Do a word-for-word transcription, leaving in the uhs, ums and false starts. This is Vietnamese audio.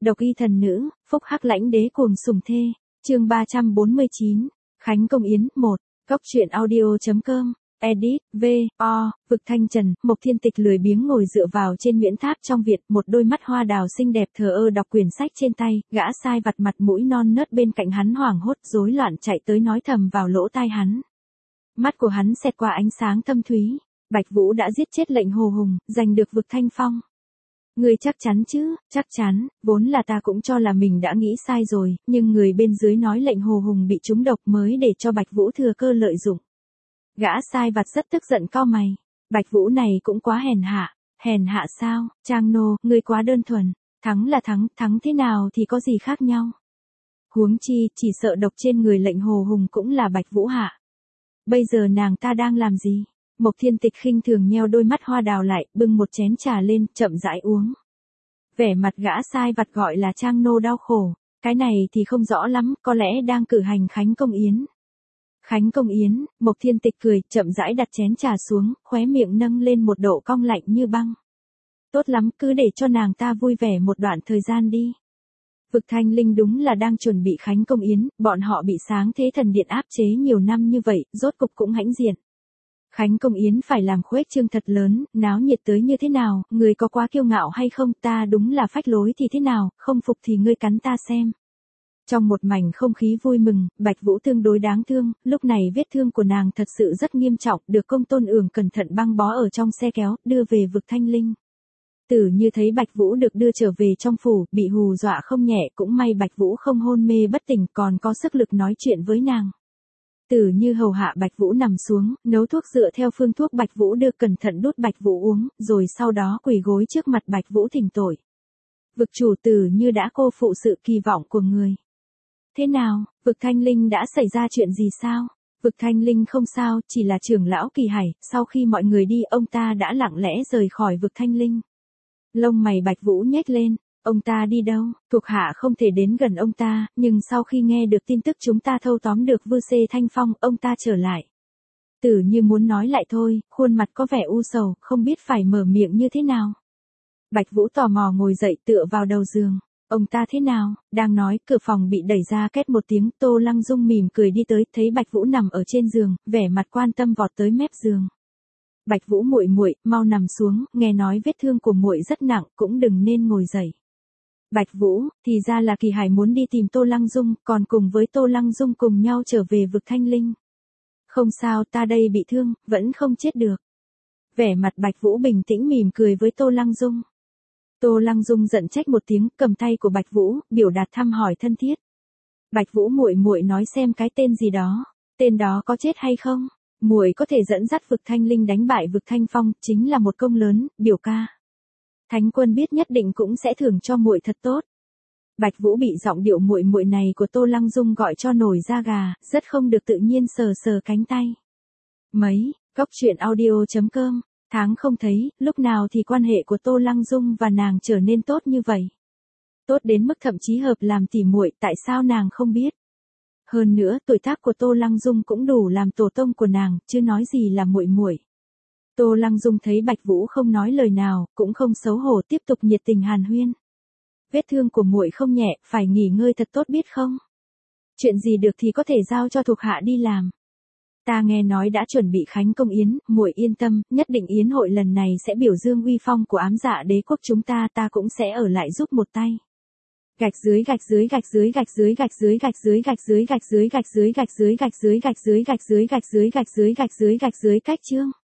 Độc y thần nữ, phúc hắc lãnh đế cuồng sủng thê. Chương ba trăm bốn mươi chín. Khánh Công Yến một. Góc truyện audio chấm com. Edit, V, O, Vực Thanh Trần, Mộc Thiên Tịch lười biếng ngồi dựa vào trên Nguyễn Tháp trong viện, một đôi mắt hoa đào xinh đẹp thờ ơ đọc quyển sách trên tay, gã sai vặt mặt mũi non nớt bên cạnh hắn hoảng hốt rối loạn chạy tới nói thầm vào lỗ tai hắn. Mắt của hắn xẹt qua ánh sáng thâm thúy, Bạch Vũ đã giết chết lệnh Hồ Hùng, giành được Vực Thanh Phong. Ngươi chắc chắn chứ? Chắc chắn, vốn là ta cũng cho là mình đã nghĩ sai rồi, nhưng người bên dưới nói lệnh Hồ Hùng bị trúng độc mới để cho Bạch Vũ thừa cơ lợi dụng. Gã sai vặt rất tức giận cau mày, Bạch Vũ này cũng quá hèn hạ. Hèn hạ sao? Trang nô, ngươi quá đơn thuần, thắng là thắng, thắng thế nào thì có gì khác nhau. Huống chi, chỉ sợ độc trên người lệnh Hồ Hùng cũng là Bạch Vũ hạ. Bây giờ nàng ta đang làm gì? Mộc Thiên Tịch khinh thường nheo đôi mắt hoa đào lại, bưng một chén trà lên, chậm rãi uống. Vẻ mặt gã sai vặt gọi là Trang nô đau khổ, cái này thì không rõ lắm, có lẽ đang cử hành Khánh Công Yến. Khánh Công Yến, Mộc Thiên Tịch cười, chậm rãi đặt chén trà xuống, khóe miệng nâng lên một độ cong lạnh như băng. Tốt lắm, cứ để cho nàng ta vui vẻ một đoạn thời gian đi. Vực Thanh Linh đúng là đang chuẩn bị Khánh Công Yến, bọn họ bị Sáng Thế Thần Điện áp chế nhiều năm như vậy, rốt cục cũng hãnh diện. Khánh Công Yến phải làm khuếch trương thật lớn, náo nhiệt tới như thế nào, người có quá kiêu ngạo hay không, ta đúng là phách lối thì thế nào, không phục thì ngươi cắn ta xem. Trong một mảnh không khí vui mừng, Bạch Vũ tương đối đáng thương, lúc này vết thương của nàng thật sự rất nghiêm trọng, được Công Tôn Ưởng cẩn thận băng bó ở trong xe kéo, đưa về Vực Thanh Linh. Tử Như thấy Bạch Vũ được đưa trở về trong phủ, bị hù dọa không nhẹ, cũng may Bạch Vũ không hôn mê bất tỉnh, còn có sức lực nói chuyện với nàng. Tử Như hầu hạ Bạch Vũ nằm xuống, nấu thuốc dựa theo phương thuốc Bạch Vũ đưa cẩn thận đút Bạch Vũ uống, rồi sau đó quỳ gối trước mặt Bạch Vũ thỉnh tội. Vực chủ Tử Như đã cô phụ sự kỳ vọng của người. Thế nào, Vực Thanh Linh đã xảy ra chuyện gì sao? Vực Thanh Linh không sao, chỉ là trưởng lão Kỳ Hải, sau khi mọi người đi ông ta đã lặng lẽ rời khỏi Vực Thanh Linh. Lông mày Bạch Vũ nhếch lên, ông ta đi đâu? Thuộc hạ không thể đến gần ông ta, nhưng sau khi nghe được tin tức chúng ta thâu tóm được Vư Xê Thanh Phong, ông ta trở lại. Tử Như muốn nói lại thôi, khuôn mặt có vẻ u sầu, không biết phải mở miệng như thế nào. Bạch Vũ tò mò ngồi dậy tựa vào đầu giường. Ông ta thế nào? Đang nói, cửa phòng bị đẩy ra két một tiếng, Tô Lăng Dung mỉm cười đi tới, thấy Bạch Vũ nằm ở trên giường, vẻ mặt quan tâm vọt tới mép giường. Bạch Vũ muội muội, mau nằm xuống, nghe nói vết thương của muội rất nặng, cũng đừng nên ngồi dậy. Bạch Vũ, thì ra là Kỳ Hải muốn đi tìm Tô Lăng Dung, còn cùng với Tô Lăng Dung cùng nhau trở về Vực Thanh Linh. Không sao, ta đây bị thương, vẫn không chết được. Vẻ mặt Bạch Vũ bình tĩnh mỉm cười với Tô Lăng Dung. Tô Lăng Dung giận trách một tiếng, cầm tay của Bạch Vũ, biểu đạt thăm hỏi thân thiết. Bạch Vũ muội muội nói xem cái tên gì đó, tên đó có chết hay không? Muội có thể dẫn dắt Vực Thanh Linh đánh bại Vực Thanh Phong, chính là một công lớn, biểu ca. Thánh quân biết nhất định cũng sẽ thưởng cho muội thật tốt. Bạch Vũ bị giọng điệu muội muội này của Tô Lăng Dung gọi cho nổi da gà, rất không được tự nhiên sờ sờ cánh tay. Mấy, góc truyện audio chấm com. Tháng không thấy, lúc nào thì quan hệ của Tô Lăng Dung và nàng trở nên tốt như vậy. Tốt đến mức thậm chí hợp làm tỉ muội, tại sao nàng không biết. Hơn nữa, tuổi tác của Tô Lăng Dung cũng đủ làm tổ tông của nàng, chứ nói gì là muội muội. Tô Lăng Dung thấy Bạch Vũ không nói lời nào, cũng không xấu hổ tiếp tục nhiệt tình hàn huyên. Vết thương của muội không nhẹ, phải nghỉ ngơi thật tốt biết không? Chuyện gì được thì có thể giao cho thuộc hạ đi làm. Ta nghe nói đã chuẩn bị Khánh Công Yến, muội yên tâm, nhất định yến hội lần này sẽ biểu dương uy phong của Ám Dạ Đế quốc chúng ta, ta cũng sẽ ở lại giúp một tay. Gạch dưới gạch dưới gạch dưới gạch dưới gạch dưới gạch dưới gạch dưới gạch dưới gạch dưới gạch dưới gạch dưới gạch dưới gạch dưới gạch dưới gạch dưới gạch dưới gạch dưới cách chương.